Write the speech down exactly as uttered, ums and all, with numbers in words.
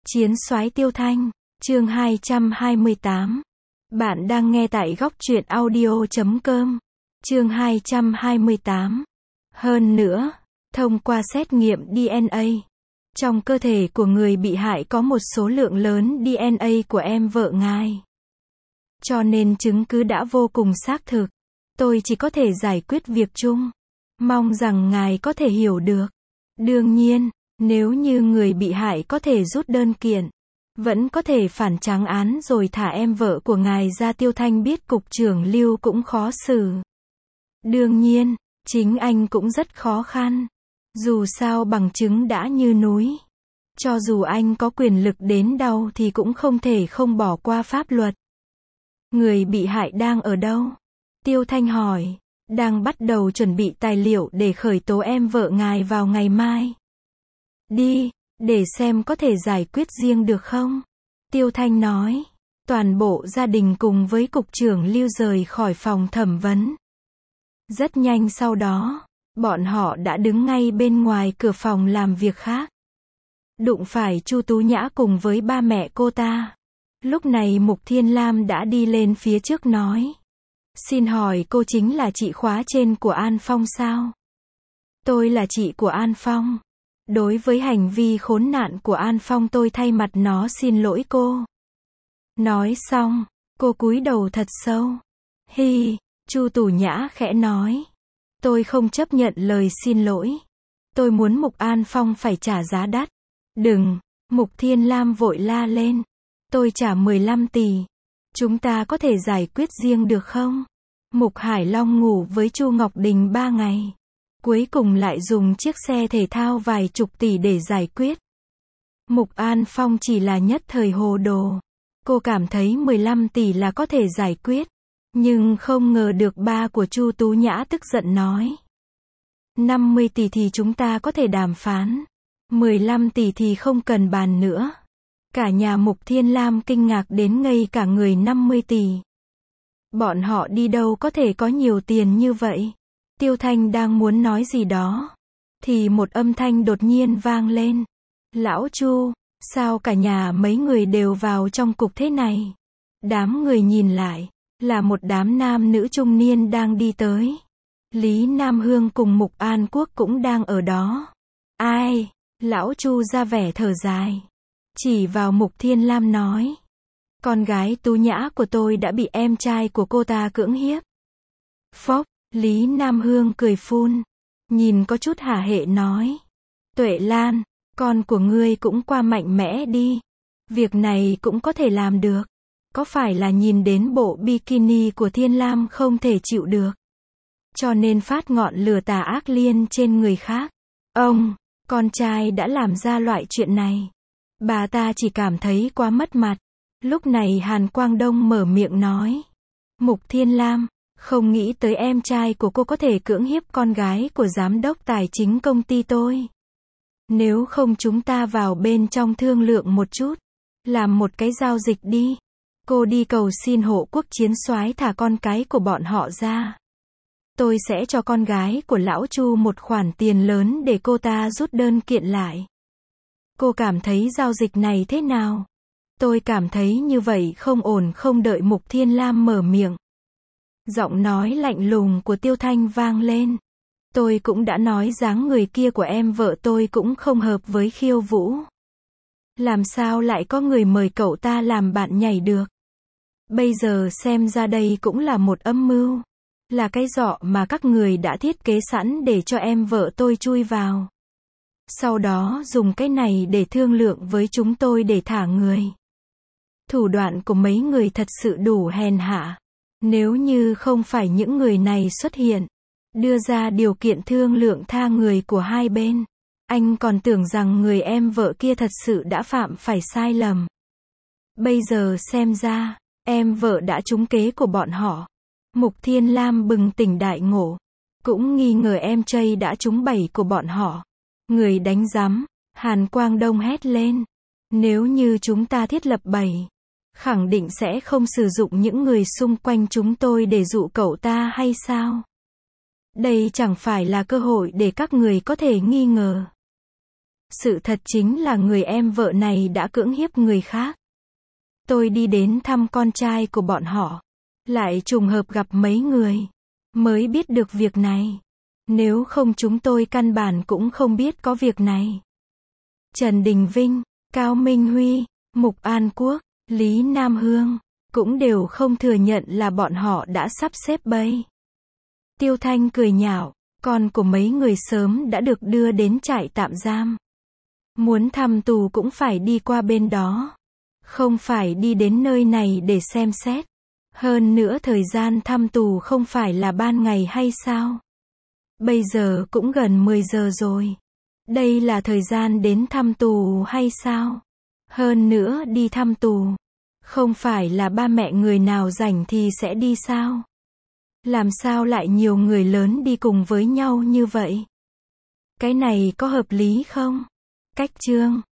Chiến soái Tiêu Thanh, chương hai trăm hai mươi tám. Bạn đang nghe tại góc truyện audio chấm com. Chương hai trăm hai mươi tám. Hơn nữa, thông qua xét nghiệm đê en a, trong cơ thể của người bị hại có một số lượng lớn đê en a của em vợ ngài. Cho nên chứng cứ đã vô cùng xác thực. Tôi chỉ có thể giải quyết việc chung. Mong rằng ngài có thể hiểu được. Đương nhiên, nếu như người bị hại có thể rút đơn kiện, vẫn có thể phản trắng án rồi thả em vợ của ngài ra. Tiêu Thanh biết cục trưởng Lưu cũng khó xử. Đương nhiên, chính anh cũng rất khó khăn. Dù sao bằng chứng đã như núi. Cho dù anh có quyền lực đến đâu thì cũng không thể không bỏ qua pháp luật. Người bị hại đang ở đâu? Tiêu Thanh hỏi. Đang bắt đầu chuẩn bị tài liệu để khởi tố em vợ ngài vào ngày mai. Đi, để xem có thể giải quyết riêng được không? Tiêu Thanh nói. Toàn bộ gia đình cùng với cục trưởng Lưu rời khỏi phòng thẩm vấn. Rất nhanh sau đó, bọn họ đã đứng ngay bên ngoài cửa phòng làm việc khác. Đụng phải Chu Tú Nhã cùng với ba mẹ cô ta. Lúc này Mục Thiên Lam đã đi lên phía trước nói. Xin hỏi cô chính là chị khóa trên của An Phong sao? Tôi là chị của An Phong. Đối với hành vi khốn nạn của An Phong tôi thay mặt nó xin lỗi cô. Nói xong, cô cúi đầu thật sâu. Hi, Chu Tú Nhã khẽ nói. Tôi không chấp nhận lời xin lỗi. Tôi muốn Mục An Phong phải trả giá đắt. Đừng, Mục Thiên Lam vội la lên. Tôi trả mười lăm tỷ. Chúng ta có thể giải quyết riêng được không? Mục Hải Long ngủ với Chu Ngọc Đình ba ngày. Cuối cùng lại dùng chiếc xe thể thao vài chục tỷ để giải quyết. Mục An Phong chỉ là nhất thời hồ đồ. Cô cảm thấy mười lăm tỷ là có thể giải quyết. Nhưng không ngờ được ba của Chu Tú Nhã tức giận nói. năm mươi tỷ thì chúng ta có thể đàm phán. mười lăm tỷ thì không cần bàn nữa. Cả nhà Mục Thiên Lam kinh ngạc đến ngây cả người. Năm mươi tỷ. Bọn họ đi đâu có thể có nhiều tiền như vậy? Tiêu Thanh đang muốn nói gì đó. Thì một âm thanh đột nhiên vang lên. Lão Chu, sao cả nhà mấy người đều vào trong cục thế này? Đám người nhìn lại. Là một đám nam nữ trung niên đang đi tới. Lý Nam Hương cùng Mục An Quốc cũng đang ở đó. Ai? Lão Chu ra vẻ thở dài. Chỉ vào Mục Thiên Lam nói. Con gái Tú Nhã của tôi đã bị em trai của cô ta cưỡng hiếp. Phốc, Lý Nam Hương cười phun. Nhìn có chút hả hệ nói. Tuệ Lan, con của ngươi cũng qua mạnh mẽ đi. Việc này cũng có thể làm được. Có phải là nhìn đến bộ bikini của Thiên Lam không thể chịu được? Cho nên phát ngọn lửa tà ác liên trên người khác. Ông, con trai đã làm ra loại chuyện này. Bà ta chỉ cảm thấy quá mất mặt. Lúc này Hàn Quang Đông mở miệng nói. Mục Thiên Lam, không nghĩ tới em trai của cô có thể cưỡng hiếp con gái của giám đốc tài chính công ty tôi. Nếu không chúng ta vào bên trong thương lượng một chút. Làm một cái giao dịch đi. Cô đi cầu xin hộ quốc chiến soái thả con cái của bọn họ ra. Tôi sẽ cho con gái của lão Chu một khoản tiền lớn để cô ta rút đơn kiện lại. Cô cảm thấy giao dịch này thế nào? Tôi cảm thấy như vậy không ổn. Không đợi Mục Thiên Lam mở miệng. Giọng nói lạnh lùng của Tiêu Thanh vang lên. Tôi cũng đã nói dáng người kia của em vợ tôi cũng không hợp với khiêu vũ. Làm sao lại có người mời cậu ta làm bạn nhảy được? Bây giờ xem ra đây cũng là một âm mưu. Là cái giỏ mà các người đã thiết kế sẵn để cho em vợ tôi chui vào. Sau đó dùng cái này để thương lượng với chúng tôi để thả người. Thủ đoạn của mấy người thật sự đủ hèn hạ. Nếu như không phải những người này xuất hiện, đưa ra điều kiện thương lượng tha người của hai bên, anh còn tưởng rằng người em vợ kia thật sự đã phạm phải sai lầm. Bây giờ xem ra, em vợ đã trúng kế của bọn họ. Mục Thiên Lam bừng tỉnh đại ngộ. Cũng nghi ngờ em trai đã trúng bẫy của bọn họ. Người đánh giám. Hàn Quang Đông hét lên. Nếu như chúng ta thiết lập bẫy, khẳng định sẽ không sử dụng những người xung quanh chúng tôi để dụ cậu ta hay sao? Đây chẳng phải là cơ hội để các người có thể nghi ngờ. Sự thật chính là người em vợ này đã cưỡng hiếp người khác. Tôi đi đến thăm con trai của bọn họ. Lại trùng hợp gặp mấy người. Mới biết được việc này. Nếu không chúng tôi căn bản cũng không biết có việc này. Trần Đình Vinh, Cao Minh Huy, Mục An Quốc, Lý Nam Hương cũng đều không thừa nhận là bọn họ đã sắp xếp bẫy. Tiêu Thanh cười nhạo, con của mấy người sớm đã được đưa đến trại tạm giam. Muốn thăm tù cũng phải đi qua bên đó. Không phải đi đến nơi này để xem xét. Hơn nữa thời gian thăm tù không phải là ban ngày hay sao? Bây giờ cũng gần mười giờ rồi. Đây là thời gian đến thăm tù hay sao? Hơn nữa đi thăm tù. Không phải là ba mẹ người nào rảnh thì sẽ đi sao? Làm sao lại nhiều người lớn đi cùng với nhau như vậy? Cái này có hợp lý không? Cách chương